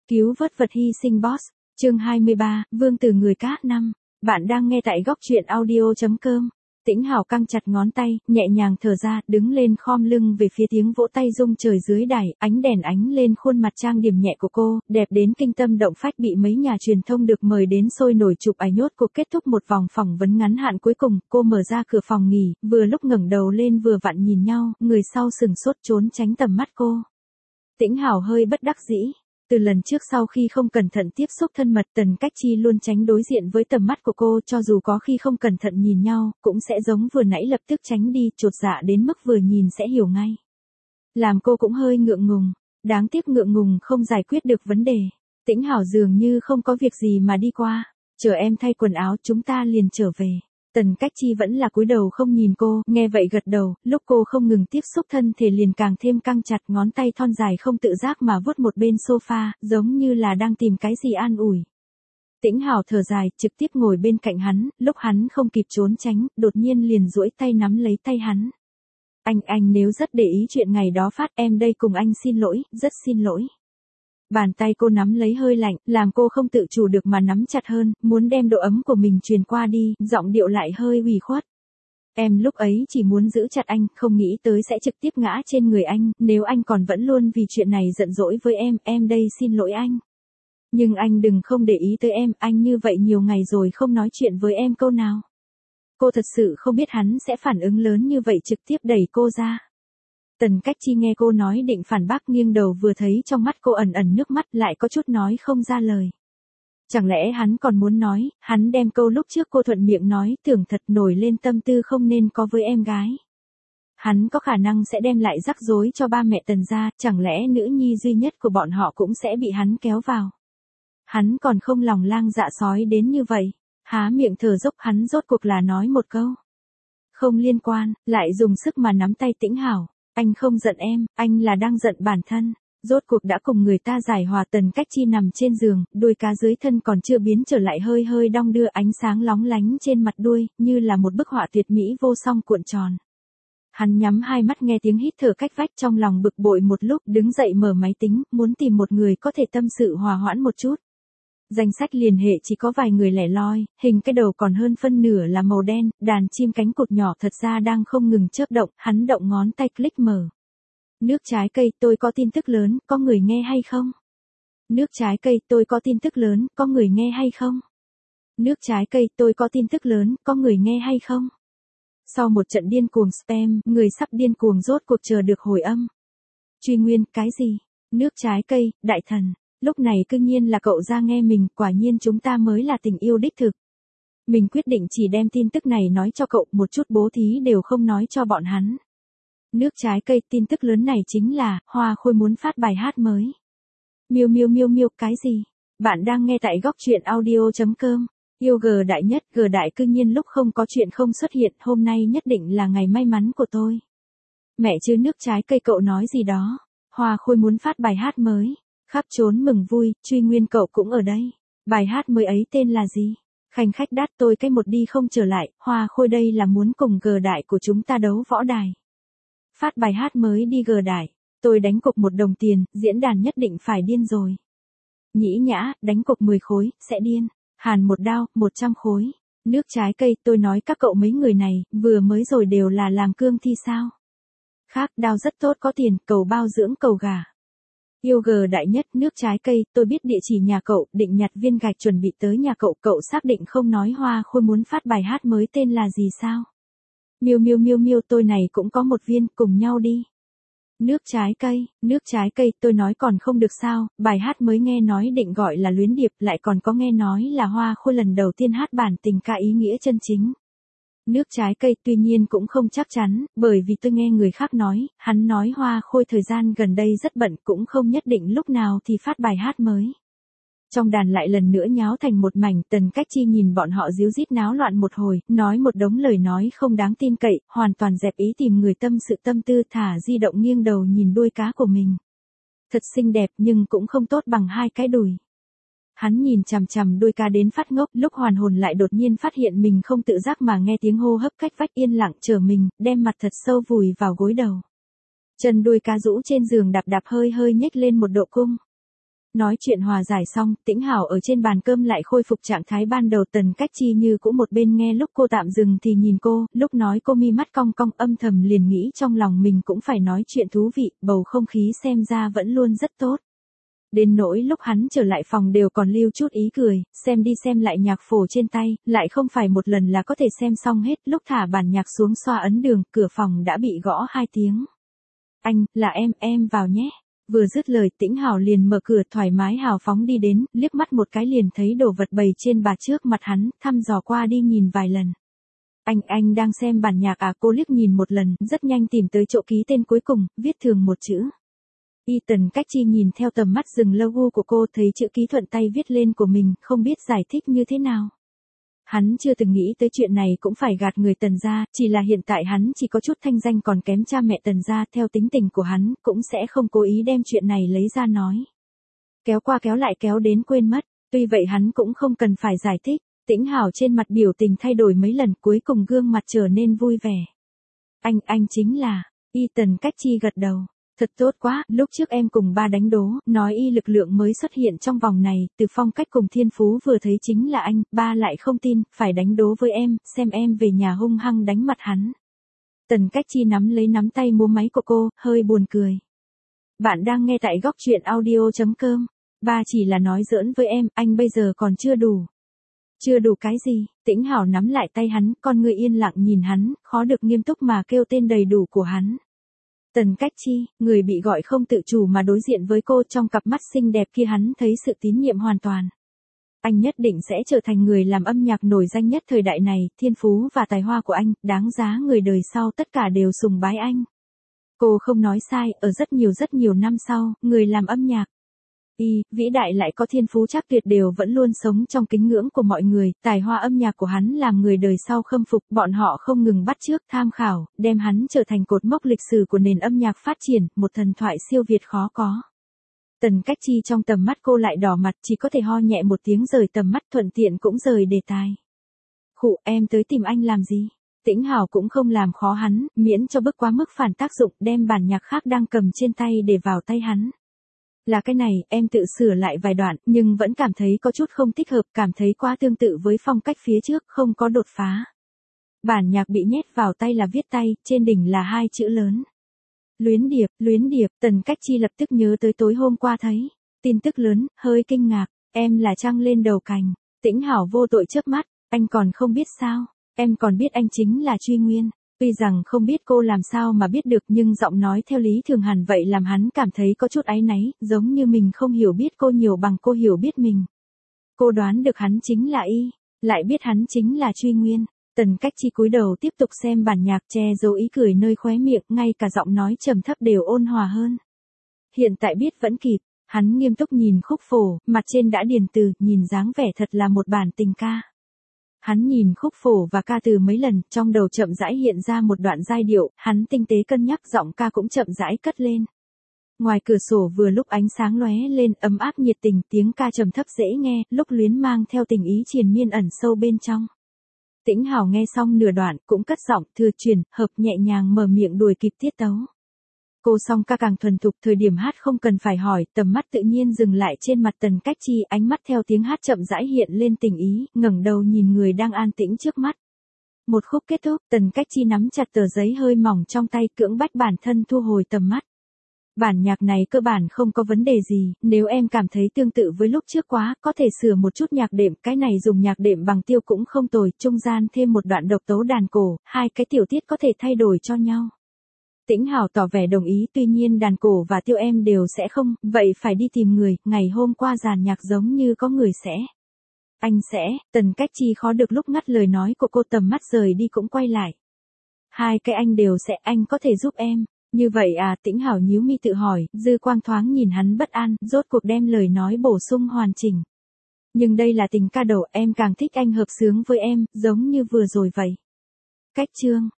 Cứu vớt vật hy sinh boss. Chương 23, Vương tử người cát năm. Bạn đang nghe tại góc truyện audio.com. Tĩnh Hảo căng chặt ngón tay, nhẹ nhàng thở ra, đứng lên khom lưng về phía tiếng vỗ tay rung trời dưới đài, ánh đèn ánh lên khuôn mặt trang điểm nhẹ của cô, đẹp đến kinh tâm động phách, bị mấy nhà truyền thông được mời đến sôi nổi chụp ảnh nhốt cuộc. Kết thúc một vòng phỏng vấn ngắn hạn cuối cùng, cô mở ra cửa phòng nghỉ, vừa lúc ngẩng đầu lên vừa vặn nhìn nhau, người sau sừng sốt trốn tránh tầm mắt cô. Tĩnh Hảo hơi bất đắc dĩ. Từ lần trước sau khi không cẩn thận tiếp xúc thân mật, Tần Cách Chi luôn tránh đối diện với tầm mắt của cô, cho dù có khi không cẩn thận nhìn nhau, cũng sẽ giống vừa nãy lập tức tránh đi, chột dạ đến mức vừa nhìn sẽ hiểu ngay. Làm cô cũng hơi ngượng ngùng, đáng tiếc ngượng ngùng không giải quyết được vấn đề. Tĩnh Hảo dường như không có việc gì mà đi qua, chờ em thay quần áo chúng ta liền trở về. Tần Cách Chi vẫn là cúi đầu không nhìn cô, nghe vậy gật đầu, lúc cô không ngừng tiếp xúc thân thể liền càng thêm căng chặt, ngón tay thon dài không tự giác mà vuốt một bên sofa, giống như là đang tìm cái gì an ủi. Tĩnh Hảo thở dài, trực tiếp ngồi bên cạnh hắn, lúc hắn không kịp trốn tránh, đột nhiên liền duỗi tay nắm lấy tay hắn. Anh nếu rất để ý chuyện ngày đó phát, em đây cùng anh xin lỗi, rất xin lỗi. Bàn tay cô nắm lấy hơi lạnh, làm cô không tự chủ được mà nắm chặt hơn, muốn đem độ ấm của mình truyền qua đi, giọng điệu lại hơi ủy khuất. Em lúc ấy chỉ muốn giữ chặt anh, không nghĩ tới sẽ trực tiếp ngã trên người anh, nếu anh còn vẫn luôn vì chuyện này giận dỗi với em đây xin lỗi anh. Nhưng anh đừng không để ý tới em, anh như vậy nhiều ngày rồi không nói chuyện với em câu nào. Cô thật sự không biết hắn sẽ phản ứng lớn như vậy, trực tiếp đẩy cô ra. Tần Cách Chi nghe cô nói định phản bác, nghiêng đầu vừa thấy trong mắt cô ẩn ẩn nước mắt, lại có chút nói không ra lời. Chẳng lẽ hắn còn muốn nói, hắn đem câu lúc trước cô thuận miệng nói, tưởng thật nổi lên tâm tư không nên có với em gái. Hắn có khả năng sẽ đem lại rắc rối cho ba mẹ Tần gia, chẳng lẽ nữ nhi duy nhất của bọn họ cũng sẽ bị hắn kéo vào. Hắn còn không lòng lang dạ sói đến như vậy, há miệng thở dốc, hắn rốt cuộc là nói một câu. Không liên quan, lại dùng sức mà nắm tay Tĩnh Hảo. Anh không giận em, anh là đang giận bản thân. Rốt cuộc đã cùng người ta giải hòa. Tần Cách Chi nằm trên giường, đuôi cá dưới thân còn chưa biến trở lại, hơi hơi đong đưa, ánh sáng lóng lánh trên mặt đuôi, như là một bức họa tuyệt mỹ vô song cuộn tròn. Hắn nhắm hai mắt nghe tiếng hít thở cách vách, trong lòng bực bội một lúc, đứng dậy mở máy tính, muốn tìm một người có thể tâm sự hòa hoãn một chút. Danh sách liên hệ chỉ có vài người lẻ loi, hình cái đầu còn hơn phân nửa là màu đen, đàn chim cánh cụt nhỏ thật ra đang không ngừng chớp động, hắn động ngón tay click mở. Nước trái cây, tôi có tin tức lớn, có người nghe hay không? Nước trái cây, tôi có tin tức lớn, có người nghe hay không? Nước trái cây, tôi có tin tức lớn, có người nghe hay không? Sau một trận điên cuồng spam, người sắp điên cuồng rốt cuộc chờ được hồi âm. Truy nguyên, cái gì? Nước trái cây, đại thần. Lúc này cư nhiên là cậu ra nghe mình, quả nhiên chúng ta mới là tình yêu đích thực. Mình quyết định chỉ đem tin tức này nói cho cậu, một chút bố thí đều không nói cho bọn hắn. Nước trái cây, tin tức lớn này chính là, Hoa Khôi muốn phát bài hát mới. Miêu miêu miêu miêu, cái gì? Bạn đang nghe tại góc truyện audio.com. Yêu G đại nhất, G đại cư nhiên lúc không có chuyện không xuất hiện, hôm nay nhất định là ngày may mắn của tôi. Mẹ chứ, nước trái cây cậu nói gì đó? Hoa Khôi muốn phát bài hát mới. Khắp trốn mừng vui, truy nguyên cậu cũng ở đây. Bài hát mới ấy tên là gì? Khanh khách đát, tôi cái một đi không trở lại, Hoa Khôi đây là muốn cùng G đại của chúng ta đấu võ đài. Phát bài hát mới đi G đại, tôi đánh cục 1 đồng tiền, diễn đàn nhất định phải điên rồi. Nhĩ Nhã, đánh cục 10 khối, sẽ điên. Hàn một đao, 100 khối. Nước trái cây, tôi nói các cậu mấy người này, vừa mới rồi đều là làm cương thi sao? Khác, đao rất tốt có tiền, cầu bao dưỡng cầu gà. Yêu G đại nhất, nước trái cây, tôi biết địa chỉ nhà cậu, định nhặt viên gạch chuẩn bị tới nhà cậu, cậu xác định không nói Hoa Khôi muốn phát bài hát mới tên là gì sao? Miêu miêu miêu miêu, tôi này cũng có một viên, cùng nhau đi. Nước trái cây, tôi nói còn không được sao, bài hát mới nghe nói định gọi là Luyến Điệp, lại còn có nghe nói là Hoa Khôi lần đầu tiên hát bản tình ca ý nghĩa chân chính. Nước trái cây, tuy nhiên cũng không chắc chắn, bởi vì tôi nghe người khác nói, hắn nói Hoa Khôi thời gian gần đây rất bận, cũng không nhất định lúc nào thì phát bài hát mới. Trong đàn lại lần nữa nháo thành một mảnh, Tần Cách Chi nhìn bọn họ díu dít náo loạn một hồi, nói một đống lời nói không đáng tin cậy, hoàn toàn dẹp ý tìm người tâm sự tâm tư, thả di động nghiêng đầu nhìn đuôi cá của mình. Thật xinh đẹp nhưng cũng không tốt bằng 2 cái đùi. Hắn nhìn chằm chằm đuôi cá đến phát ngốc, lúc hoàn hồn lại đột nhiên phát hiện mình không tự giác mà nghe tiếng hô hấp cách vách, yên lặng chờ mình, đem mặt thật sâu vùi vào gối đầu. Chân đuôi cá rũ trên giường đạp đạp hơi hơi nhếch lên một độ cung. Nói chuyện hòa giải xong, Tĩnh Hảo ở trên bàn cơm lại khôi phục trạng thái ban đầu. Tần Cách Chi như cũng một bên nghe, lúc cô tạm dừng thì nhìn cô, lúc nói cô mi mắt cong cong, âm thầm liền nghĩ trong lòng mình cũng phải nói chuyện thú vị, bầu không khí xem ra vẫn luôn rất tốt. Đến nỗi lúc hắn trở lại phòng đều còn lưu chút ý cười, xem đi xem lại nhạc phổ trên tay, lại không phải một lần là có thể xem xong hết, lúc thả bản nhạc xuống xoa ấn đường, cửa phòng đã bị gõ 2 tiếng. Anh, là em vào nhé. Vừa dứt lời Tĩnh Hảo liền mở cửa thoải mái hào phóng đi đến, liếc mắt một cái liền thấy đồ vật bày trên bàn trước mặt hắn, thăm dò qua đi nhìn vài lần. Anh đang xem bản nhạc à? Cô liếc nhìn một lần, rất nhanh tìm tới chỗ ký tên cuối cùng, viết thường một chữ. Tần Cách Chi nhìn theo tầm mắt dừng logo của cô, thấy chữ ký thuận tay viết lên của mình, không biết giải thích như thế nào. Hắn chưa từng nghĩ tới chuyện này cũng phải gạt người Tần gia, chỉ là hiện tại hắn chỉ có chút thanh danh còn kém cha mẹ Tần gia, theo tính tình của hắn, cũng sẽ không cố ý đem chuyện này lấy ra nói. Kéo qua kéo lại kéo đến quên mất, tuy vậy hắn cũng không cần phải giải thích. Tĩnh Hảo trên mặt biểu tình thay đổi mấy lần, cuối cùng gương mặt trở nên vui vẻ. Anh chính là, Tần Cách Chi gật đầu. Thật tốt quá, lúc trước em cùng ba đánh đố, nói lực lượng mới xuất hiện trong vòng này, từ phong cách cùng thiên phú vừa thấy chính là anh, ba lại không tin, phải đánh đố với em, xem em về nhà hung hăng đánh mặt hắn. Tần Cách Chi nắm lấy nắm tay múa máy của cô, hơi buồn cười. Bạn đang nghe tại góc truyện audio.com, ba chỉ là nói giỡn với em, anh bây giờ còn chưa đủ. Chưa đủ cái gì? Tĩnh Hảo nắm lại tay hắn, con người yên lặng nhìn hắn, khó được nghiêm túc mà kêu tên đầy đủ của hắn. Tần Cách Chi, người bị gọi không tự chủ mà đối diện với cô, trong cặp mắt xinh đẹp kia hắn thấy sự tín nhiệm hoàn toàn. Anh nhất định sẽ trở thành người làm âm nhạc nổi danh nhất thời đại này, thiên phú và tài hoa của anh, đáng giá người đời sau tất cả đều sùng bái anh. Cô không nói sai, ở rất nhiều năm sau, người làm âm nhạc vĩ đại lại có thiên phú chắc tuyệt đều vẫn luôn sống trong kính ngưỡng của mọi người, tài hoa âm nhạc của hắn làm người đời sau khâm phục, bọn họ không ngừng bắt chước, tham khảo, đem hắn trở thành cột mốc lịch sử của nền âm nhạc phát triển, một thần thoại siêu việt khó có. Tần Cách Chi trong tầm mắt cô lại đỏ mặt, chỉ có thể ho nhẹ một tiếng rời tầm mắt, thuận tiện cũng rời đề tài. Khụ, em tới tìm anh làm gì? Tĩnh Hảo cũng không làm khó hắn, miễn cho bức quá mức phản tác dụng, đem bản nhạc khác đang cầm trên tay để vào tay hắn. Là cái này, em tự sửa lại vài đoạn, nhưng vẫn cảm thấy có chút không thích hợp, cảm thấy quá tương tự với phong cách phía trước, không có đột phá. Bản nhạc bị nhét vào tay là viết tay, trên đỉnh là 2 chữ lớn. Luyến điệp, Tần Cách Chi lập tức nhớ tới tối hôm qua thấy. Tin tức lớn, hơi kinh ngạc, em là trăng lên đầu cành. Tĩnh Hảo vô tội chớp mắt, anh còn không biết sao, em còn biết anh chính là Truy Nguyên. Tuy rằng không biết cô làm sao mà biết được, nhưng giọng nói theo lý thường hẳn vậy làm hắn cảm thấy có chút áy náy, giống như mình không hiểu biết cô nhiều bằng cô hiểu biết mình. Cô đoán được hắn chính là lại biết hắn chính là Truy Nguyên. Tần Cách Chi cúi đầu tiếp tục xem bản nhạc, che giấu ý cười nơi khóe miệng, ngay cả giọng nói trầm thấp đều ôn hòa hơn. Hiện tại biết vẫn kịp, hắn nghiêm túc nhìn khúc phổ, mặt trên đã điền từ, nhìn dáng vẻ thật là một bản tình ca. Hắn nhìn khúc phổ và ca từ mấy lần, trong đầu chậm rãi hiện ra một đoạn giai điệu, hắn tinh tế cân nhắc, giọng ca cũng chậm rãi cất lên. Ngoài cửa sổ vừa lúc ánh sáng lóe lên, ấm áp nhiệt tình, tiếng ca trầm thấp dễ nghe, lúc luyến mang theo tình ý triền miên ẩn sâu bên trong. Tĩnh Hảo nghe xong nửa đoạn, cũng cất giọng, thừa truyền, hợp nhẹ nhàng mở miệng đuổi kịp tiết tấu. Cô song ca càng thuần thục, thời điểm hát không cần phải hỏi, tầm mắt tự nhiên dừng lại trên mặt Tần Cách Chi, ánh mắt theo tiếng hát chậm rãi hiện lên tình ý, ngẩng đầu nhìn người đang an tĩnh trước mắt. Một khúc kết thúc, Tần Cách Chi nắm chặt tờ giấy hơi mỏng trong tay, cưỡng bách bản thân thu hồi tầm mắt. Bản nhạc này cơ bản không có vấn đề gì, nếu em cảm thấy tương tự với lúc trước quá, có thể sửa một chút nhạc đệm, cái này dùng nhạc đệm bằng tiêu cũng không tồi, trung gian thêm một đoạn độc tấu đàn cổ, 2 cái tiểu tiết có thể thay đổi cho nhau. Tĩnh Hảo tỏ vẻ đồng ý, tuy nhiên đàn cổ và tiêu em đều sẽ không, vậy phải đi tìm người, ngày hôm qua dàn nhạc giống như có người sẽ. Anh sẽ, Tần Cách Chi khó được lúc ngắt lời nói của cô, tầm mắt rời đi cũng quay lại. 2 cái anh đều sẽ, anh có thể giúp em. Như vậy à? Tĩnh Hảo nhíu mi tự hỏi, dư quang thoáng nhìn hắn bất an, rốt cuộc đem lời nói bổ sung hoàn chỉnh. Nhưng đây là tình ca đầu, em càng thích anh hợp xướng với em, giống như vừa rồi vậy. Cách chương